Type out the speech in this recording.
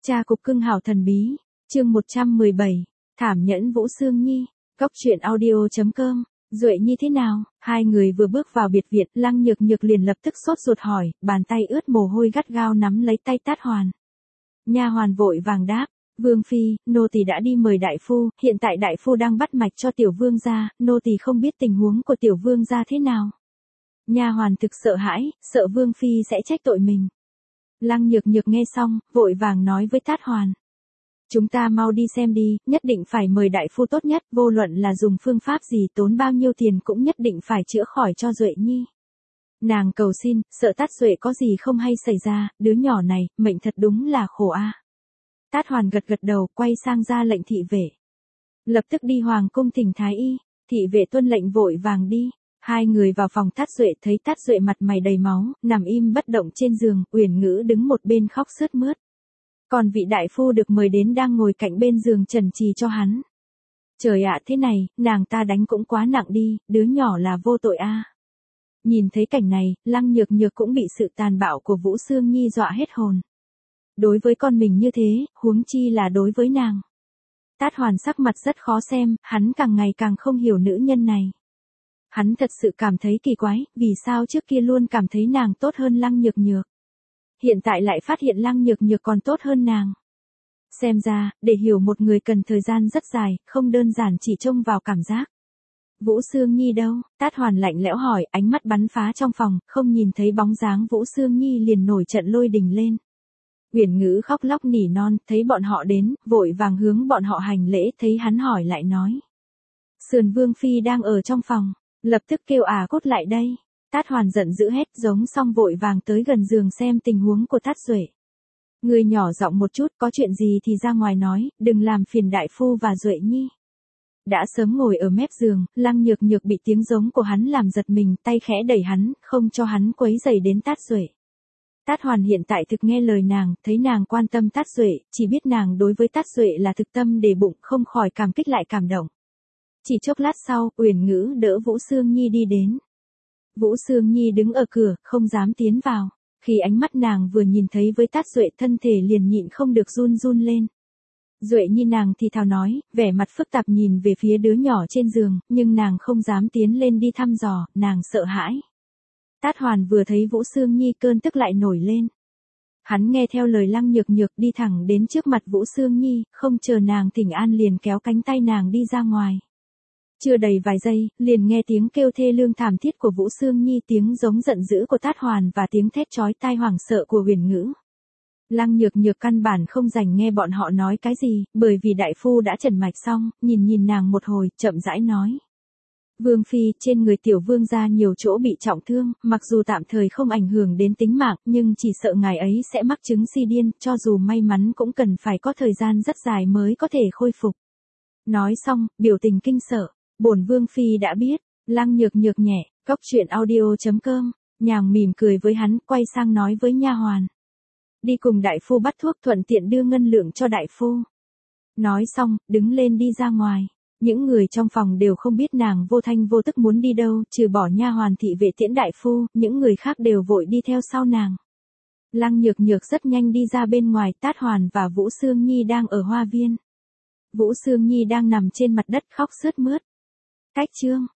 Cha cục cưng hảo thần bí, chương 117, thảm nhẫn Vũ Sương Nhi, góc truyện audio.com, Duệ Nhi thế nào? Hai người vừa bước vào biệt viện, Lăng Nhược Nhược liền lập tức sốt ruột hỏi, bàn tay ướt mồ hôi gắt gao nắm lấy tay Tát Hoàn. Nha hoàn vội vàng đáp, Vương phi, nô tỳ đã đi mời đại phu, hiện tại đại phu đang bắt mạch cho tiểu vương gia, nô tỳ không biết tình huống của tiểu vương gia thế nào. Nha hoàn thực sợ hãi, sợ Vương phi sẽ trách tội mình. Lăng Nhược Nhược nghe xong, vội vàng nói với Tát Hoàn. Chúng ta mau đi xem đi, nhất định phải mời đại phu tốt nhất, vô luận là dùng phương pháp gì tốn bao nhiêu tiền cũng nhất định phải chữa khỏi cho Duệ Nhi. Nàng cầu xin, sợ Tát Duệ có gì không hay xảy ra, đứa nhỏ này, mệnh thật đúng là khổ a. Tát Hoàn gật gật đầu, quay sang ra lệnh thị vệ. Lập tức đi hoàng cung thỉnh thái y, thị vệ tuân lệnh vội vàng đi. Hai người vào phòng Tát Duệ thấy Tát Duệ mặt mày đầy máu, nằm im bất động trên giường, Uyển Ngữ đứng một bên khóc sướt mướt. Còn vị đại phu được mời đến đang ngồi cạnh bên giường trần trì cho hắn. Trời ạ, thế này, nàng ta đánh cũng quá nặng đi, đứa nhỏ là vô tội a. Nhìn thấy cảnh này, Lăng Nhược Nhược cũng bị sự tàn bạo của Vũ Sương Nhi dọa hết hồn. Đối với con mình như thế, huống chi là đối với nàng. Tát Hoàn sắc mặt rất khó xem, hắn càng ngày càng không hiểu nữ nhân này. Hắn thật sự cảm thấy kỳ quái, vì sao trước kia luôn cảm thấy nàng tốt hơn Lăng Nhược Nhược. Hiện tại lại phát hiện Lăng Nhược Nhược còn tốt hơn nàng. Xem ra, để hiểu một người cần thời gian rất dài, không đơn giản chỉ trông vào cảm giác. Vũ Sương Nhi đâu? Tát Hoàn lạnh lẽo hỏi, ánh mắt bắn phá trong phòng, không nhìn thấy bóng dáng Vũ Sương Nhi liền nổi trận lôi đình lên. Uyển Ngữ khóc lóc nỉ non, thấy bọn họ đến, vội vàng hướng bọn họ hành lễ, thấy hắn hỏi lại nói. Sườn Vương phi đang ở trong phòng. Lập tức kêu cốt lại đây. Tát Hoàn giận dữ hét giống xong vội vàng tới gần giường xem tình huống của Tát Duệ. Người nhỏ giọng một chút, có chuyện gì thì ra ngoài nói, đừng làm phiền đại phu và Duệ Nhi. Đã sớm ngồi ở mép giường, Lăng Nhược Nhược bị tiếng giống của hắn làm giật mình, tay khẽ đẩy hắn, không cho hắn quấy rầy đến Tát Duệ. Tát Hoàn hiện tại thực nghe lời nàng, thấy nàng quan tâm Tát Duệ, chỉ biết nàng đối với Tát Duệ là thực tâm để bụng, không khỏi cảm kích lại cảm động. Chỉ chốc lát sau, Uyển Ngữ đỡ Vũ Sương Nhi đi đến. Vũ Sương Nhi đứng ở cửa, không dám tiến vào. Khi ánh mắt nàng vừa nhìn thấy với Tát Duệ, thân thể liền nhịn không được run run lên. Duệ Nhi nàng thì thào nói, vẻ mặt phức tạp nhìn về phía đứa nhỏ trên giường, nhưng nàng không dám tiến lên đi thăm dò, nàng sợ hãi. Tát Hoàn vừa thấy Vũ Sương Nhi cơn tức lại nổi lên. Hắn nghe theo lời Lăng Nhược Nhược đi thẳng đến trước mặt Vũ Sương Nhi, không chờ nàng thỉnh an liền kéo cánh tay nàng đi ra ngoài. Chưa đầy vài giây, liền nghe tiếng kêu thê lương thảm thiết của Vũ Sương Nhi, tiếng giống giận dữ của Tát Hoàn và tiếng thét chói tai hoảng sợ của Uyển Ngữ. Lăng Nhược Nhược căn bản không dành nghe bọn họ nói cái gì, bởi vì đại phu đã trần mạch xong, nhìn nàng một hồi, chậm rãi nói. Vương phi, trên người tiểu vương gia nhiều chỗ bị trọng thương, mặc dù tạm thời không ảnh hưởng đến tính mạng, nhưng chỉ sợ ngài ấy sẽ mắc chứng si điên, cho dù may mắn cũng cần phải có thời gian rất dài mới có thể khôi phục. Nói xong, biểu tình kinh sợ. Bổn Vương phi đã biết. Lăng Nhược Nhược nhẹ, góc truyện audio.com, nhàng mỉm cười với hắn, quay sang nói với nha hoàn. Đi cùng đại phu bắt thuốc, thuận tiện đưa ngân lượng cho đại phu. Nói xong, đứng lên đi ra ngoài. Những người trong phòng đều không biết nàng vô thanh vô tức muốn đi đâu, trừ bỏ nha hoàn thị vệ tiễn đại phu, những người khác đều vội đi theo sau nàng. Lăng Nhược Nhược rất nhanh đi ra bên ngoài, Tát Hoàn và Vũ Sương Nhi đang ở hoa viên. Vũ Sương Nhi đang nằm trên mặt đất khóc sướt mướt. Cách chương